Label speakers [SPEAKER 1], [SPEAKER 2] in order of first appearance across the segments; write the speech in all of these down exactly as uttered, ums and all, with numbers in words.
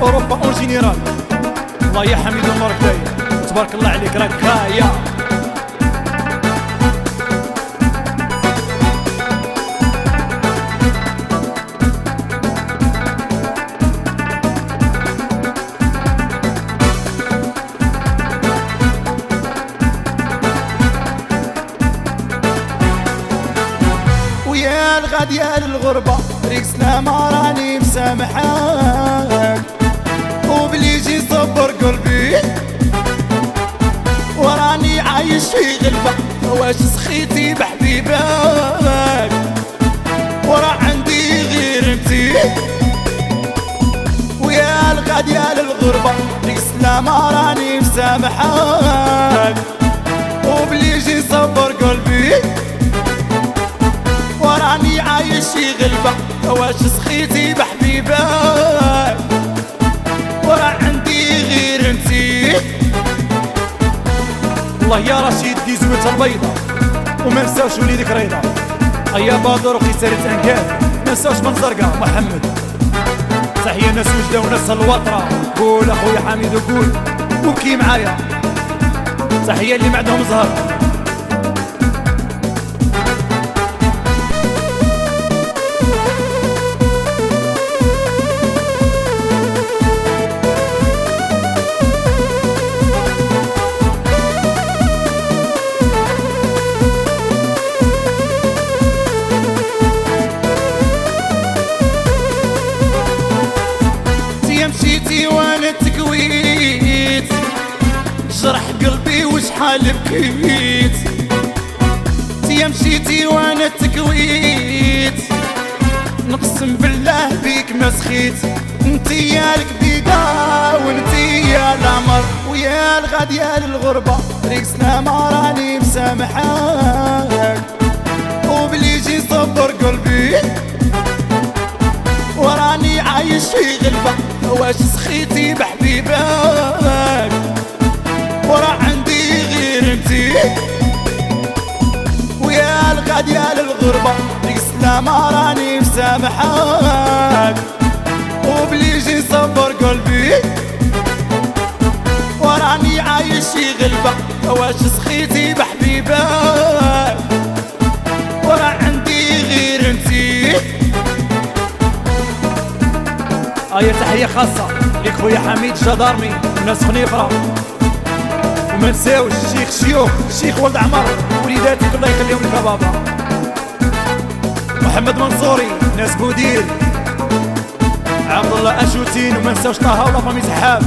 [SPEAKER 1] اوروبا اون جينيرال. الله يا حميد عمرك داير، تبارك الله عليك راك غايه.
[SPEAKER 2] ويا الغا ديال الغربة ريك سلامة راني مسامحاك، وبلي يجي صبر قلبي وراني عايش في غلبة. واش سخيتي بحبيبك ورا عندي غير انتي؟ ويا الغا ديال الغربة ريك سلامة راني مسامحاك، وبلي يجي صبر قلبي وراني عايش في غلبة. واش سخيتي بحبيبك ورا عندي غير انتي؟
[SPEAKER 1] الله يا رشيد دي زويته البيضة وما نساوش وليدك ريضة. ايا بدر وقيسارة انكاد ما نساوش من زرقاء محمد. تحية ناس وجدة وناس الوطرة. قول اخويا حميد وقول وبكي معايا. تحية اللي ما عندهم زهر.
[SPEAKER 2] مشيتي وانا تكويت جرح قلبي وشحال بكيت. تيا مشيتي وانا تكويت نقسم بالله بيك ما سخيت. انتي يا الكبيدة وانتي يا العمر، ويا الغا ديال الغربة ريك سلامة راني مسامحاك، وبلي يجي صبر قلبي وراني عايش في غلبة. واش سخيتي بحبيبك ورا عندي غير انتي؟ ويا الغا ديال الغربة ديك سلامة راني مسامحاك، وبلي يجي صبر قلبي وراني عايش في غلبة. واش سخيتي بحبيبك ورا عندي غير انتي؟
[SPEAKER 1] ايا تحية خاصة ليك خويا حميد جدارمي وناس خنيفرة. وما نساوش الشيخ شيوخ الشيخ ولد عمر وليداتك الله يخليهم لك يا بابا. محمد منصوري ناس بوديل عبد الله اشوتين. وما نساوش طه ولا فامي سحاب.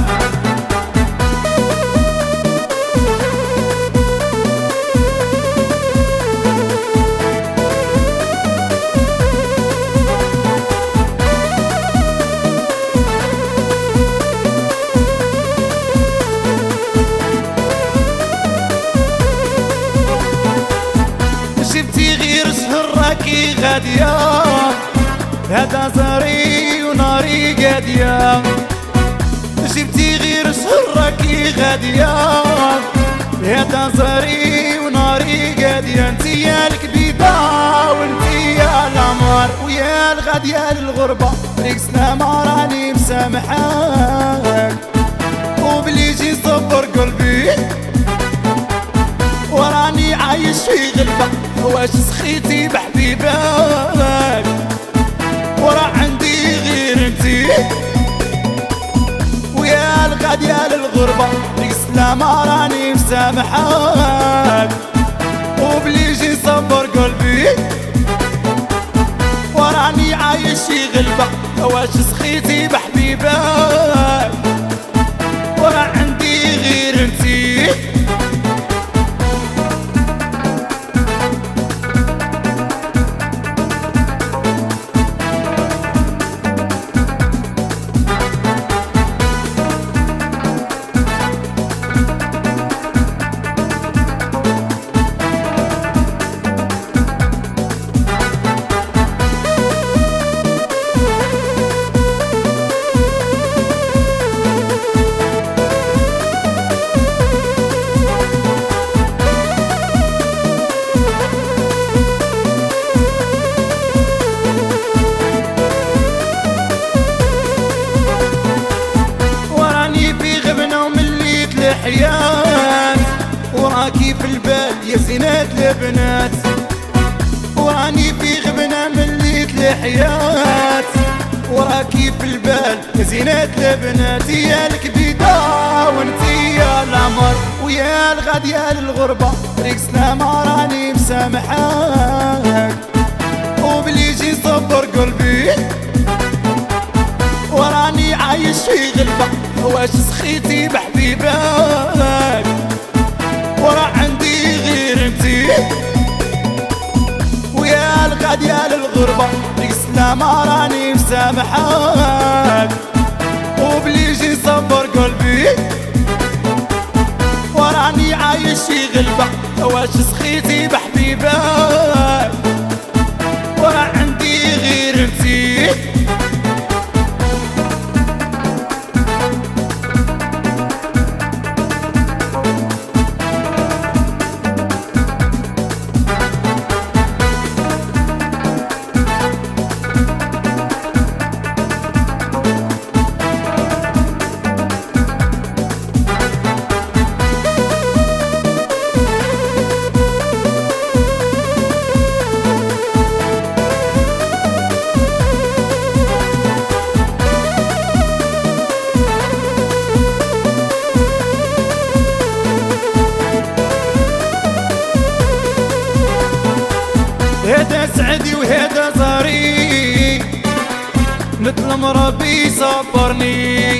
[SPEAKER 2] جبتي غير شهر راكي غادية، هذا زاري وناري قادية. جبتي غير شهر راكي غادية، هذا زاري وناري قادية. انتي يا الكبيدة وانتي يا العمر، ويا الغا ديال الغربة ريك سلامة راني مسامحاك، وبلي يجي صبر قلبي وراني عايش في غلبة. واش سخيتي بحبيبك ورا عندي غير انتي؟ ويا الغا ديال الغربة ديك سلامة راني مسامحاك، وبلي يجي صبر قلبي وراني عايش في غلبة. واش سخيتي بحبيبك ورا عندي غير انتي؟ البنات، واني في غبنة مليت الحياة، وراكي في البال يا زينة البنات، يا الكبيدة وانتي يا العمر، ويا الغد يا الغربة ريقسنا ما راني مسامحاك، وبلي يجي صبر قلبي وراني عايش في غلبة، واش سخيتي بحبيبك ورا عندي غير انتي، ويا الغد يا للغربة ريقسنا ما راني مسامحاك، وبلي يجي صبر قلبي وراني عايش في غلبة، واش سخيتي بحبيبك ورا عندي غير انتي. هذا سعدي وهذا زاري نظلم ربي صبرني،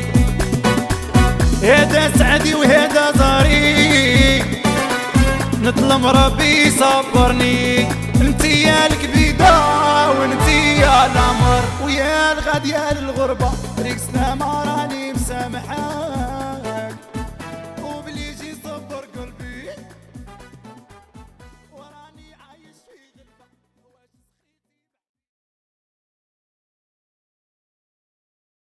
[SPEAKER 2] هذا سعدي وهذا زاري نظلم ربي صبرني، انتي يا الكبيدة وانتي يا العمر، ويا الغد يا للغربة ريقسنا ما